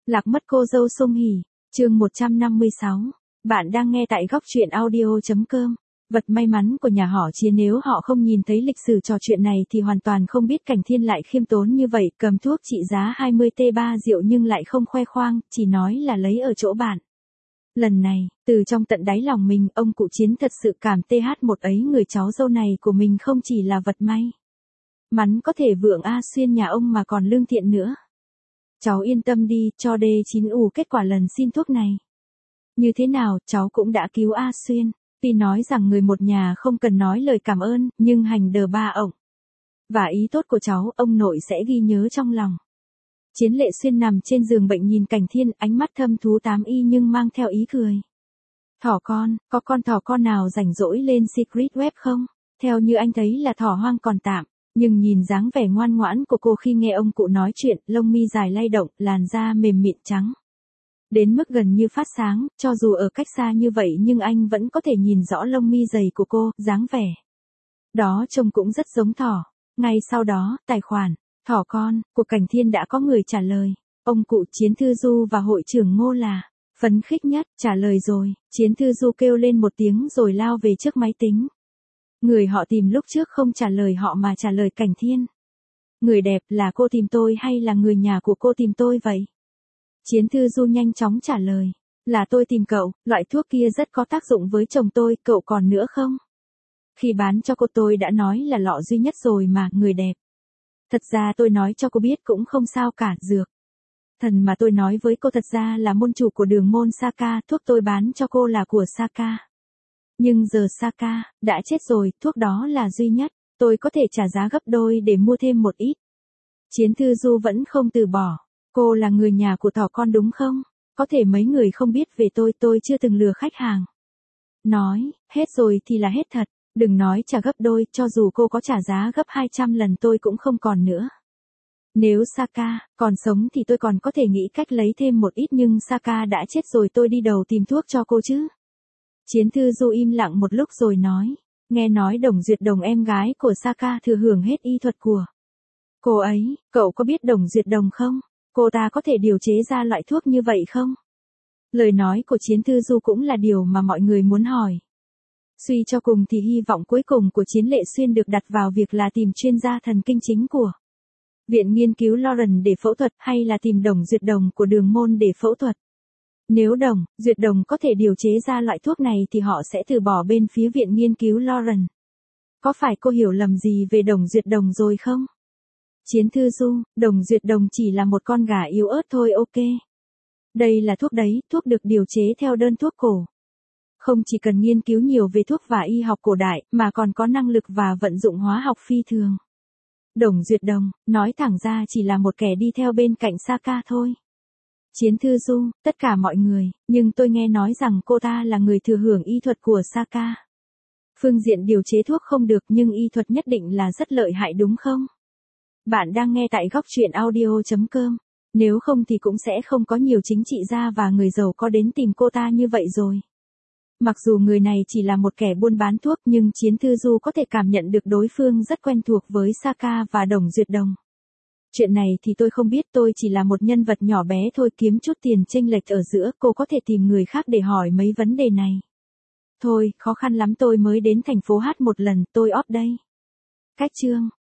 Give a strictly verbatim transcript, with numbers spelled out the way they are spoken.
Lạc mất cô dâu Song Hỷ, chương một trăm năm mươi sáu. Bạn đang nghe tại góc truyện audio.com. Vật may mắn của nhà họ Chiến, nếu họ không nhìn thấy lịch sử trò chuyện này thì hoàn toàn không biết Cảnh Thiên lại khiêm tốn như vậy, cầm thuốc trị giá hai mươi tê ba rượu nhưng lại không khoe khoang, chỉ nói là lấy ở chỗ bạn. Lần này, từ trong tận đáy lòng mình, ông cụ Chiến thật sự cảm th một ấy người cháu dâu này của mình không chỉ là vật may mắn có thể vượng A Xuyên nhà ông mà còn lương thiện nữa. Cháu yên tâm đi, cho D chín ù kết quả lần xin thuốc này. Như thế nào, cháu cũng đã cứu A Xuyên. Tuy nói rằng người một nhà không cần nói lời cảm ơn, nhưng hành đờ ba ổng. Và ý tốt của cháu, ông nội sẽ ghi nhớ trong lòng. Chiến Lệ Xuyên nằm trên giường bệnh nhìn Cảnh Thiên, ánh mắt thâm thú tám y nhưng mang theo ý cười. Thỏ con, có con thỏ con nào rảnh rỗi lên Secret Web không? Theo như anh thấy là thỏ hoang còn tạm. Nhưng nhìn dáng vẻ ngoan ngoãn của cô khi nghe ông cụ nói chuyện, lông mi dài lay động, làn da mềm mịn trắng. Đến mức gần như phát sáng, cho dù ở cách xa như vậy nhưng anh vẫn có thể nhìn rõ lông mi dày của cô, dáng vẻ. Đó trông cũng rất giống thỏ. Ngay sau đó, tài khoản, thỏ con, của Cảnh Thiên đã có người trả lời. Ông cụ Chiến Thư Du và hội trưởng Ngô là phấn khích nhất, trả lời rồi. Chiến Thư Du kêu lên một tiếng rồi lao về trước máy tính. Người họ tìm lúc trước không trả lời họ mà trả lời Cảnh Thiên. Người đẹp, là cô tìm tôi hay là người nhà của cô tìm tôi vậy? Chiến Thư Du nhanh chóng trả lời. Là tôi tìm cậu, loại thuốc kia rất có tác dụng với chồng tôi, cậu còn nữa không? Khi bán cho cô tôi đã nói là lọ duy nhất rồi mà, người đẹp. Thật ra tôi nói cho cô biết cũng không sao cả, dược thần mà tôi nói với cô thật ra là môn chủ của đường môn Saka, thuốc tôi bán cho cô là của Saka. Nhưng giờ Saka đã chết rồi, thuốc đó là duy nhất, tôi có thể trả giá gấp đôi để mua thêm một ít. Chiến Thư Du vẫn không từ bỏ. Cô là người nhà của thỏ con đúng không? Có thể mấy người không biết về tôi, tôi chưa từng lừa khách hàng. Nói, hết rồi thì là hết thật, đừng nói trả gấp đôi, cho dù cô có trả giá gấp hai trăm lần tôi cũng không còn nữa. Nếu Saka còn sống thì tôi còn có thể nghĩ cách lấy thêm một ít, nhưng Saka đã chết rồi, tôi đi đầu tìm thuốc cho cô chứ. Chiến Thư Du im lặng một lúc rồi nói, nghe nói Đồng Duyệt Đồng em gái của Saka thừa hưởng hết y thuật của cô ấy, cậu có biết Đồng Duyệt Đồng không? Cô ta có thể điều chế ra loại thuốc như vậy không? Lời nói của Chiến Thư Du cũng là điều mà mọi người muốn hỏi. Suy cho cùng thì hy vọng cuối cùng của Chiến Lệ Xuyên được đặt vào việc là tìm chuyên gia thần kinh chính của Viện Nghiên cứu Lauren để phẫu thuật, hay là tìm Đồng Duyệt Đồng của đường môn để phẫu thuật. Nếu Đồng Duyệt Đồng có thể điều chế ra loại thuốc này thì họ sẽ từ bỏ bên phía Viện Nghiên cứu Lauren. Có phải cô hiểu lầm gì về Đồng Duyệt Đồng rồi không? Chiến Thư Du, Đồng Duyệt Đồng chỉ là một con gà yếu ớt thôi, ok. Đây là thuốc đấy, thuốc được điều chế theo đơn thuốc cổ. Không chỉ cần nghiên cứu nhiều về thuốc và y học cổ đại, mà còn có năng lực và vận dụng hóa học phi thường. Đồng Duyệt Đồng, nói thẳng ra chỉ là một kẻ đi theo bên cạnh Saka thôi. Chiến Thư Du, tất cả mọi người, nhưng tôi nghe nói rằng cô ta là người thừa hưởng y thuật của Saka. Phương diện điều chế thuốc không được nhưng y thuật nhất định là rất lợi hại đúng không? Bạn đang nghe tại góc truyện audio.com. Nếu không thì cũng sẽ không có nhiều chính trị gia và người giàu có đến tìm cô ta như vậy rồi. Mặc dù người này chỉ là một kẻ buôn bán thuốc nhưng Chiến Thư Du có thể cảm nhận được đối phương rất quen thuộc với Saka và Đồng Duyệt Đồng. Chuyện này thì tôi không biết, tôi chỉ là một nhân vật nhỏ bé thôi, kiếm chút tiền chênh lệch ở giữa, cô có thể tìm người khác để hỏi mấy vấn đề này. Thôi, khó khăn lắm, tôi mới đến thành phố Hát một lần, tôi off đây. Cách chương